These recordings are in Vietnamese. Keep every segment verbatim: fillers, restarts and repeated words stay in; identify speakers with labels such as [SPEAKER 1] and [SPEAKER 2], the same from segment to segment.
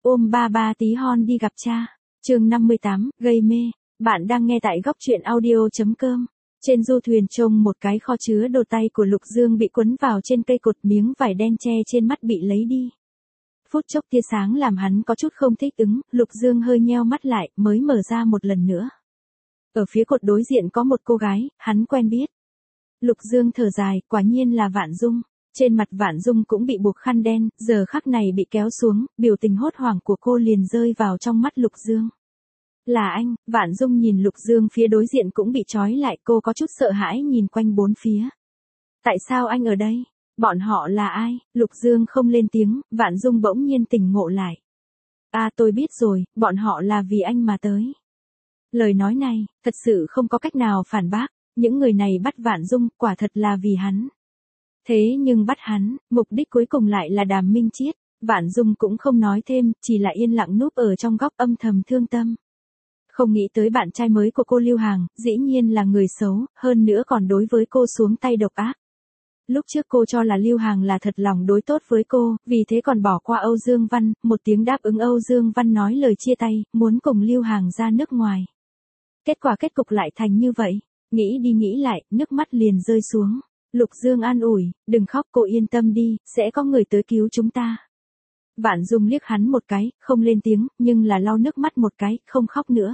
[SPEAKER 1] Ôm ba ba tí hon đi gặp cha. Chương năm mươi tám, gây mê. Bạn đang nghe tại góc truyện audio chấm com. Trên du thuyền trông một cái kho chứa đồ tay của Lục Dương bị quấn vào trên cây cột, miếng vải đen che trên mắt bị lấy đi. Phút chốc tia sáng làm hắn có chút không thích ứng, Lục Dương hơi nheo mắt lại, mới mở ra một lần nữa. Ở phía cột đối diện có một cô gái, hắn quen biết. Lục Dương thở dài, quả nhiên là Vạn Dung. Trên mặt Vạn Dung cũng bị buộc khăn đen, giờ khắc này bị kéo xuống, biểu tình hốt hoảng của cô liền rơi vào trong mắt Lục Dương. Là anh. Vạn Dung nhìn Lục Dương phía đối diện cũng bị trói lại, cô có chút sợ hãi nhìn quanh bốn phía. Tại sao anh ở đây? Bọn họ là ai? Lục Dương không lên tiếng, Vạn Dung bỗng nhiên tỉnh ngộ lại. À, tôi biết rồi, bọn họ là vì anh mà tới. Lời nói này, thật sự không có cách nào phản bác, những người này bắt Vạn Dung, quả thật là vì hắn. Thế nhưng bắt hắn, mục đích cuối cùng lại là Đàm Minh Chiết. Vạn Dung cũng không nói thêm, chỉ là yên lặng núp ở trong góc âm thầm thương tâm. Không nghĩ tới bạn trai mới của cô Lưu Hàng, dĩ nhiên là người xấu, hơn nữa còn đối với cô xuống tay độc ác. Lúc trước cô cho là Lưu Hàng là thật lòng đối tốt với cô, vì thế còn bỏ qua Âu Dương Văn, một tiếng đáp ứng Âu Dương Văn nói lời chia tay, muốn cùng Lưu Hàng ra nước ngoài. Kết quả kết cục lại thành như vậy, nghĩ đi nghĩ lại, nước mắt liền rơi xuống. Lục Dương an ủi, đừng khóc, cô yên tâm đi, sẽ có người tới cứu chúng ta. Vạn Dung liếc hắn một cái, không lên tiếng, nhưng là lau nước mắt một cái, không khóc nữa.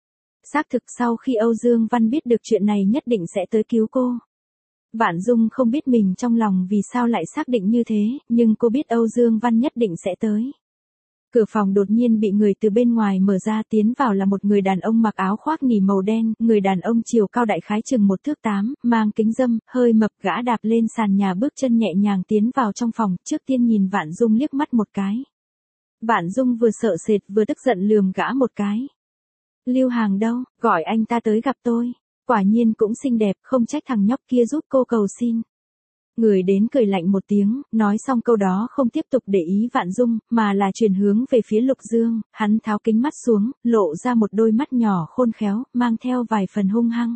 [SPEAKER 1] Xác thực sau khi Âu Dương Văn biết được chuyện này nhất định sẽ tới cứu cô. Vạn Dung không biết mình trong lòng vì sao lại xác định như thế, nhưng cô biết Âu Dương Văn nhất định sẽ tới. Cửa phòng đột nhiên bị người từ bên ngoài mở ra, tiến vào là một người đàn ông mặc áo khoác nỉ màu đen, người đàn ông chiều cao đại khái chừng một thước tám, mang kính râm, hơi mập, gã đạp lên sàn nhà bước chân nhẹ nhàng tiến vào trong phòng, trước tiên nhìn Vạn Dung liếc mắt một cái. Vạn Dung vừa sợ sệt vừa tức giận lườm gã một cái. Lưu Hàng đâu, gọi anh ta tới gặp tôi. Quả nhiên cũng xinh đẹp, không trách thằng nhóc kia giúp cô cầu xin. Người đến cười lạnh một tiếng, nói xong câu đó không tiếp tục để ý Vạn Dung, mà là chuyển hướng về phía Lục Dương, hắn tháo kính mắt xuống, lộ ra một đôi mắt nhỏ khôn khéo, mang theo vài phần hung hăng.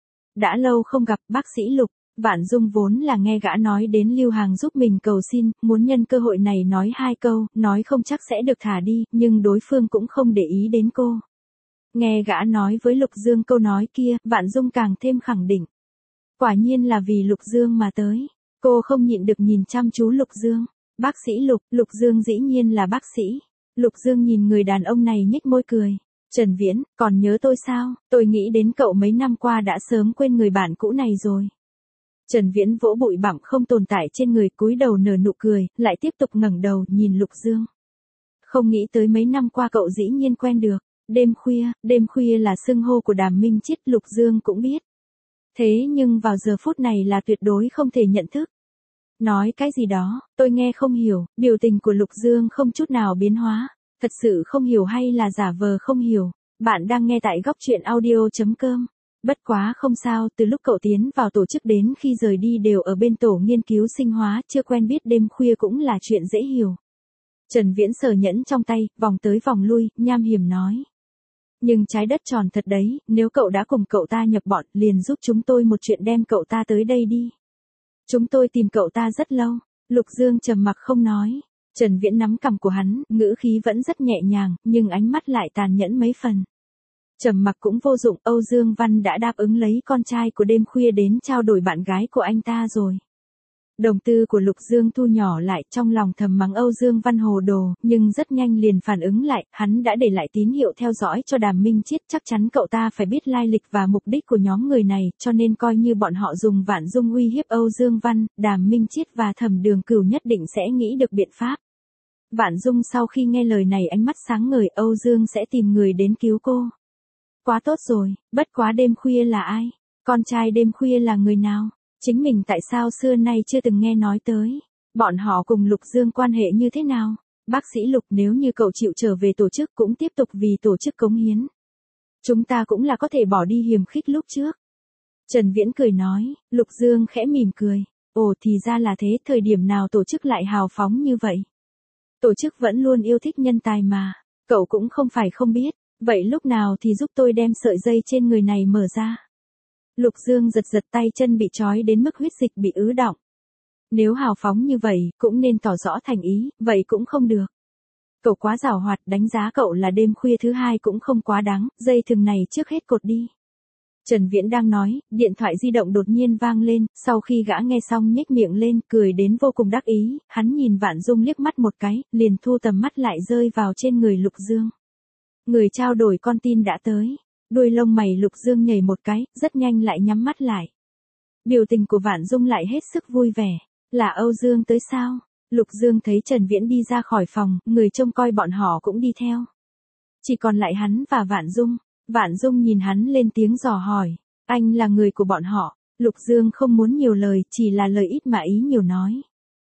[SPEAKER 1] Đã lâu không gặp, bác sĩ Lục. Vạn Dung vốn là nghe gã nói đến Lưu Hàng giúp mình cầu xin, muốn nhân cơ hội này nói hai câu, nói không chắc sẽ được thả đi, nhưng đối phương cũng không để ý đến cô. Nghe gã nói với Lục Dương câu nói kia, Vạn Dung càng thêm khẳng định. Quả nhiên là vì Lục Dương mà tới. Cô không nhịn được nhìn chăm chú Lục Dương. Bác sĩ Lục, Lục Dương dĩ nhiên là bác sĩ. Lục Dương nhìn người đàn ông này nhếch môi cười. Trần Viễn, còn nhớ tôi sao? Tôi nghĩ đến cậu mấy năm qua đã sớm quên người bạn cũ này rồi. Trần Viễn vỗ bụi bặm không tồn tại trên người, cúi đầu nở nụ cười, lại tiếp tục ngẩng đầu nhìn Lục Dương. Không nghĩ tới mấy năm qua cậu dĩ nhiên quen được. Đêm khuya, đêm khuya là xưng hô của Đàm Minh Chiết, Lục Dương cũng biết. Thế nhưng vào giờ phút này là tuyệt đối không thể nhận thức. Nói cái gì đó, tôi nghe không hiểu, biểu tình của Lục Dương không chút nào biến hóa. Thật sự không hiểu hay là giả vờ không hiểu. Bạn đang nghe tại góc truyện audio chấm com. Bất quá không sao, từ lúc cậu tiến vào tổ chức đến khi rời đi đều ở bên tổ nghiên cứu sinh hóa, chưa quen biết đêm khuya cũng là chuyện dễ hiểu. Trần Viễn sờ nhẫn trong tay, vòng tới vòng lui, nham hiểm nói. Nhưng trái đất tròn thật đấy, nếu cậu đã cùng cậu ta nhập bọn, liền giúp chúng tôi một chuyện đem cậu ta tới đây đi. Chúng tôi tìm cậu ta rất lâu. Lục Dương trầm mặc không nói. Trần Viễn nắm cằm của hắn, ngữ khí vẫn rất nhẹ nhàng, nhưng ánh mắt lại tàn nhẫn mấy phần. Trầm mặc cũng vô dụng, Âu Dương Văn đã đáp ứng lấy con trai của đêm khuya đến trao đổi bạn gái của anh ta rồi. Đồng tư của Lục Dương thu nhỏ lại, trong lòng thầm mắng Âu Dương Văn hồ đồ, nhưng rất nhanh liền phản ứng lại, hắn đã để lại tín hiệu theo dõi cho Đàm Minh Chiết, chắc chắn cậu ta phải biết lai lịch và mục đích của nhóm người này, cho nên coi như bọn họ dùng Vạn Dung uy hiếp Âu Dương Văn, Đàm Minh Chiết và Thẩm Đường Cửu nhất định sẽ nghĩ được biện pháp. Vạn Dung sau khi nghe lời này ánh mắt sáng ngời, Âu Dương sẽ tìm người đến cứu cô. Quá tốt rồi, bất quá đêm khuya là ai? Con trai đêm khuya là người nào? Chính mình tại sao xưa nay chưa từng nghe nói tới? Bọn họ cùng Lục Dương quan hệ như thế nào? Bác sĩ Lục, nếu như cậu chịu trở về tổ chức cũng tiếp tục vì tổ chức cống hiến. Chúng ta cũng là có thể bỏ đi hiềm khích lúc trước. Trần Viễn cười nói, Lục Dương khẽ mỉm cười. Ồ, thì ra là thế, thời điểm nào tổ chức lại hào phóng như vậy? Tổ chức vẫn luôn yêu thích nhân tài mà. Cậu cũng không phải không biết. Vậy lúc nào thì giúp tôi đem sợi dây trên người này mở ra? Lục Dương giật giật tay chân bị trói đến mức huyết dịch bị ứ đọng. Nếu hào phóng như vậy, cũng nên tỏ rõ thành ý, vậy cũng không được. Cậu quá giàu hoạt, đánh giá cậu là đêm khuya thứ hai cũng không quá đáng, dây thừng này trước hết cột đi. Trần Viễn đang nói, điện thoại di động đột nhiên vang lên, sau khi gã nghe xong nhếch miệng lên, cười đến vô cùng đắc ý, hắn nhìn Vạn Dung liếc mắt một cái, liền thu tầm mắt lại rơi vào trên người Lục Dương. Người trao đổi con tin đã tới, đuôi lông mày Lục Dương nhảy một cái, rất nhanh lại nhắm mắt lại. Biểu tình của Vạn Dung lại hết sức vui vẻ, là Âu Dương tới sao? Lục Dương thấy Trần Viễn đi ra khỏi phòng, người trông coi bọn họ cũng đi theo. Chỉ còn lại hắn và Vạn Dung. Vạn Dung nhìn hắn lên tiếng dò hỏi, anh là người của bọn họ. Lục Dương không muốn nhiều lời, chỉ là lời ít mà ý nhiều nói.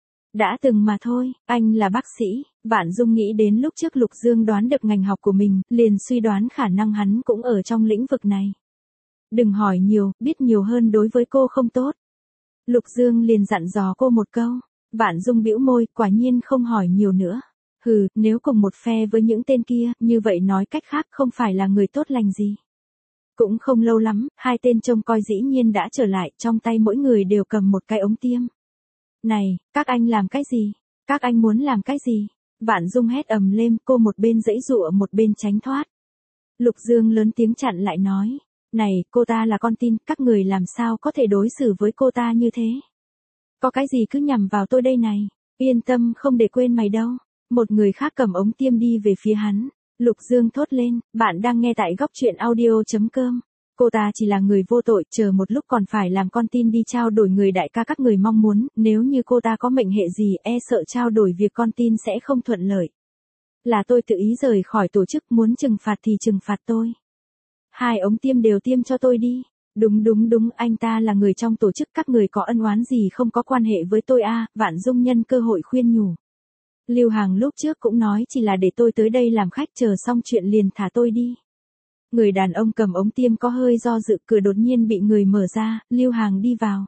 [SPEAKER 1] Đã từng mà thôi, anh là bác sĩ. Vạn Dung nghĩ đến lúc trước Lục Dương đoán được ngành học của mình, liền suy đoán khả năng hắn cũng ở trong lĩnh vực này. Đừng hỏi nhiều, biết nhiều hơn đối với cô không tốt. Lục Dương liền dặn dò cô một câu. Vạn Dung bĩu môi, quả nhiên không hỏi nhiều nữa. Hừ, nếu cùng một phe với những tên kia, như vậy nói cách khác không phải là người tốt lành gì. Cũng không lâu lắm, hai tên trông coi dĩ nhiên đã trở lại, trong tay mỗi người đều cầm một cái ống tiêm. Này, các anh làm cái gì? Các anh muốn làm cái gì? Vạn Dung hét ầm lên, cô một bên giãy giụa một bên tránh thoát. Lục Dương lớn tiếng chặn lại nói, này, cô ta là con tin, các người làm sao có thể đối xử với cô ta như thế? Có cái gì cứ nhằm vào tôi đây này, yên tâm không để quên mày đâu. Một người khác cầm ống tiêm đi về phía hắn. Lục Dương thốt lên, bạn đang nghe tại góc truyện audio.com. Cô ta chỉ là người vô tội, chờ một lúc còn phải làm con tin đi trao đổi người đại ca các người mong muốn, nếu như cô ta có mệnh hệ gì e sợ trao đổi việc con tin sẽ không thuận lợi. Là tôi tự ý rời khỏi tổ chức, muốn trừng phạt thì trừng phạt tôi. Hai ống tiêm đều tiêm cho tôi đi. Đúng đúng đúng, anh ta là người trong tổ chức, các người có ân oán gì không có quan hệ với tôi à, Vạn Dung nhân cơ hội khuyên nhủ. Lưu Hàng lúc trước cũng nói chỉ là để tôi tới đây làm khách, chờ xong chuyện liền thả tôi đi. Người đàn ông cầm ống tiêm có hơi do dự, cửa đột nhiên bị người mở ra, Lưu Hàng đi vào.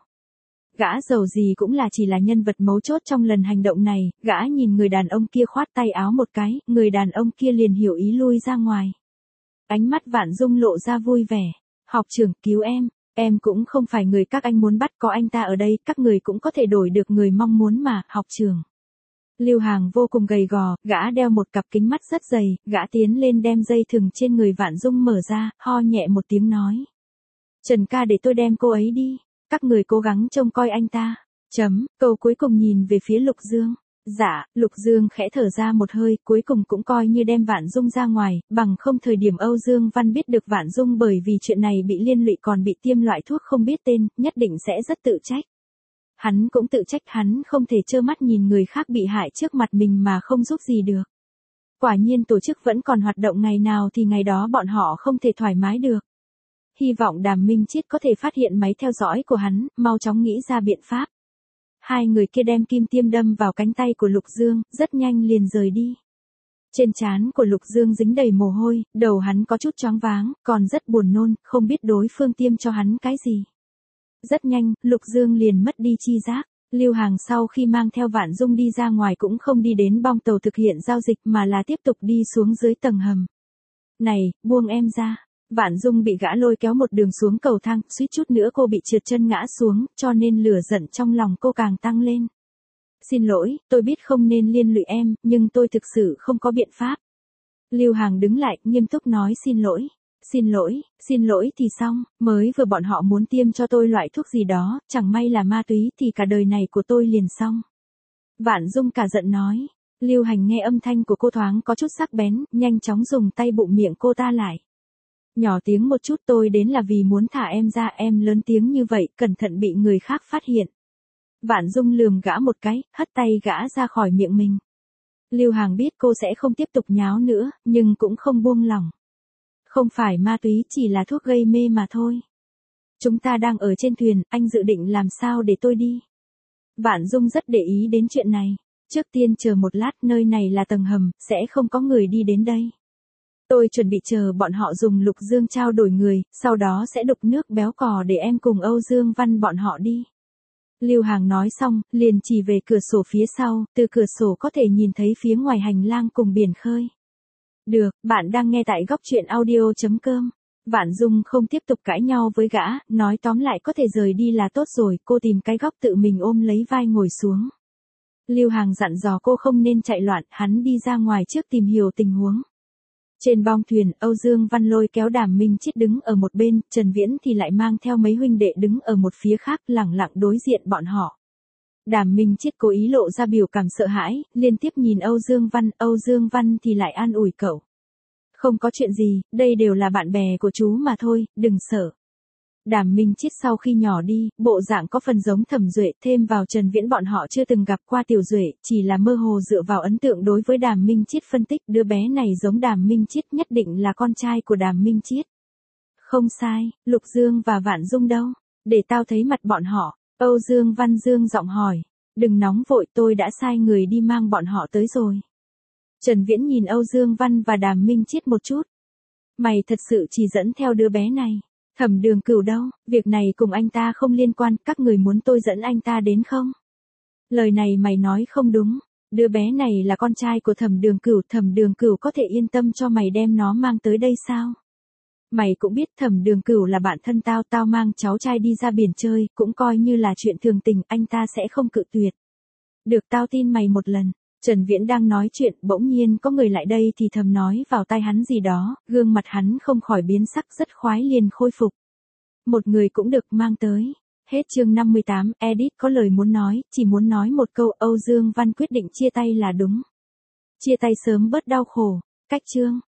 [SPEAKER 1] Gã dầu gì cũng là chỉ là nhân vật mấu chốt trong lần hành động này, gã nhìn người đàn ông kia khoát tay áo một cái, người đàn ông kia liền hiểu ý lui ra ngoài. Ánh mắt Vạn Dung lộ ra vui vẻ, học trưởng cứu em, em cũng không phải người các anh muốn bắt, có anh ta ở đây, các người cũng có thể đổi được người mong muốn mà, học trưởng. Lưu Hàng vô cùng gầy gò, gã đeo một cặp kính mắt rất dày, gã tiến lên đem dây thừng trên người Vạn Dung mở ra, ho nhẹ một tiếng nói. Trần ca để tôi đem cô ấy đi, các người cố gắng trông coi anh ta. Chấm, câu cuối cùng nhìn về phía Lục Dương. Dạ, Lục Dương khẽ thở ra một hơi, cuối cùng cũng coi như đem Vạn Dung ra ngoài, bằng không thời điểm Âu Dương Văn biết được Vạn Dung bởi vì chuyện này bị liên lụy còn bị tiêm loại thuốc không biết tên, nhất định sẽ rất tự trách. Hắn cũng tự trách hắn không thể trơ mắt nhìn người khác bị hại trước mặt mình mà không giúp gì được. Quả nhiên tổ chức vẫn còn hoạt động, ngày nào thì ngày đó bọn họ không thể thoải mái được. Hy vọng Đàm Minh Chiết có thể phát hiện máy theo dõi của hắn, mau chóng nghĩ ra biện pháp. Hai người kia đem kim tiêm đâm vào cánh tay của Lục Dương, rất nhanh liền rời đi. Trên trán của Lục Dương dính đầy mồ hôi, đầu hắn có chút choáng váng, còn rất buồn nôn, không biết đối phương tiêm cho hắn cái gì. Rất nhanh, Lục Dương liền mất đi chi giác. Lưu Hàng sau khi mang theo Vạn Dung đi ra ngoài cũng không đi đến bong tàu thực hiện giao dịch mà là tiếp tục đi xuống dưới tầng hầm. Này, buông em ra. Vạn Dung bị gã lôi kéo một đường xuống cầu thang, suýt chút nữa cô bị trượt chân ngã xuống, cho nên lửa giận trong lòng cô càng tăng lên. Xin lỗi, tôi biết không nên liên lụy em, nhưng tôi thực sự không có biện pháp. Lưu Hàng đứng lại, nghiêm túc nói xin lỗi. Xin lỗi, xin lỗi thì xong, mới vừa bọn họ muốn tiêm cho tôi loại thuốc gì đó, chẳng may là ma túy thì cả đời này của tôi liền xong. Vạn Dung cả giận nói. Lưu Hành nghe âm thanh của cô thoáng có chút sắc bén, nhanh chóng dùng tay bụm miệng cô ta lại. Nhỏ tiếng một chút, tôi đến là vì muốn thả em ra, em lớn tiếng như vậy, cẩn thận bị người khác phát hiện. Vạn Dung lườm gã một cái, hất tay gã ra khỏi miệng mình. Lưu Hàng biết cô sẽ không tiếp tục nháo nữa, nhưng cũng không buông lỏng. Không phải ma túy, chỉ là thuốc gây mê mà thôi. Chúng ta đang ở trên thuyền, anh dự định làm sao để tôi đi? Vạn Dung rất để ý đến chuyện này. Trước tiên chờ một lát, nơi này là tầng hầm, sẽ không có người đi đến đây. Tôi chuẩn bị chờ bọn họ dùng Lục Dương trao đổi người, sau đó sẽ đục nước béo cò để em cùng Âu Dương Văn bọn họ đi. Lưu Hàng nói xong, liền chỉ về cửa sổ phía sau, từ cửa sổ có thể nhìn thấy phía ngoài hành lang cùng biển khơi. Được, bạn đang nghe tại góc truyện audio.com. Vạn Dung không tiếp tục cãi nhau với gã, nói tóm lại có thể rời đi là tốt rồi, cô tìm cái góc tự mình ôm lấy vai ngồi xuống. Lưu Hàng dặn dò cô không nên chạy loạn, hắn đi ra ngoài trước tìm hiểu tình huống. Trên bong thuyền, Âu Dương Văn lôi kéo Đàm Minh Chiết đứng ở một bên, Trần Viễn thì lại mang theo mấy huynh đệ đứng ở một phía khác lẳng lặng đối diện bọn họ. Đàm Minh Chiết cố ý lộ ra biểu cảm sợ hãi, liên tiếp nhìn Âu Dương Văn, Âu Dương Văn thì lại an ủi cậu. Không có chuyện gì, đây đều là bạn bè của chú mà thôi, đừng sợ. Đàm Minh Chiết sau khi nhỏ đi, bộ dạng có phần giống Thẩm Duệ, thêm vào Trần Viễn bọn họ chưa từng gặp qua Tiểu Duệ, chỉ là mơ hồ dựa vào ấn tượng đối với Đàm Minh Chiết phân tích đứa bé này giống Đàm Minh Chiết, nhất định là con trai của Đàm Minh Chiết. Không sai, Lục Dương và Vạn Dung đâu? Để tao thấy mặt bọn họ. Âu Dương Văn dương giọng hỏi. Đừng nóng vội, tôi đã sai người đi mang bọn họ tới rồi. Trần Viễn nhìn Âu Dương Văn và Đàm Minh Chiết một chút. Mày thật sự chỉ dẫn theo đứa bé này. Thẩm Đường Cửu đâu, việc này cùng anh ta không liên quan, các người muốn tôi dẫn anh ta đến không? Lời này mày nói không đúng, đứa bé này là con trai của Thẩm Đường Cửu, Thẩm Đường Cửu có thể yên tâm cho mày đem nó mang tới đây sao? Mày cũng biết Thẩm Đường Cửu là bạn thân tao, tao mang cháu trai đi ra biển chơi, cũng coi như là chuyện thường tình, anh ta sẽ không cự tuyệt. Được, tao tin mày một lần. Trần Viễn đang nói chuyện, bỗng nhiên có người lại đây thì thầm nói vào tai hắn gì đó, gương mặt hắn không khỏi biến sắc, rất khoái liền khôi phục. Một người cũng được mang tới. Hết chương năm mươi tám, Edit có lời muốn nói, chỉ muốn nói một câu, Âu Dương Văn quyết định chia tay là đúng. Chia tay sớm bớt đau khổ. Cách chương.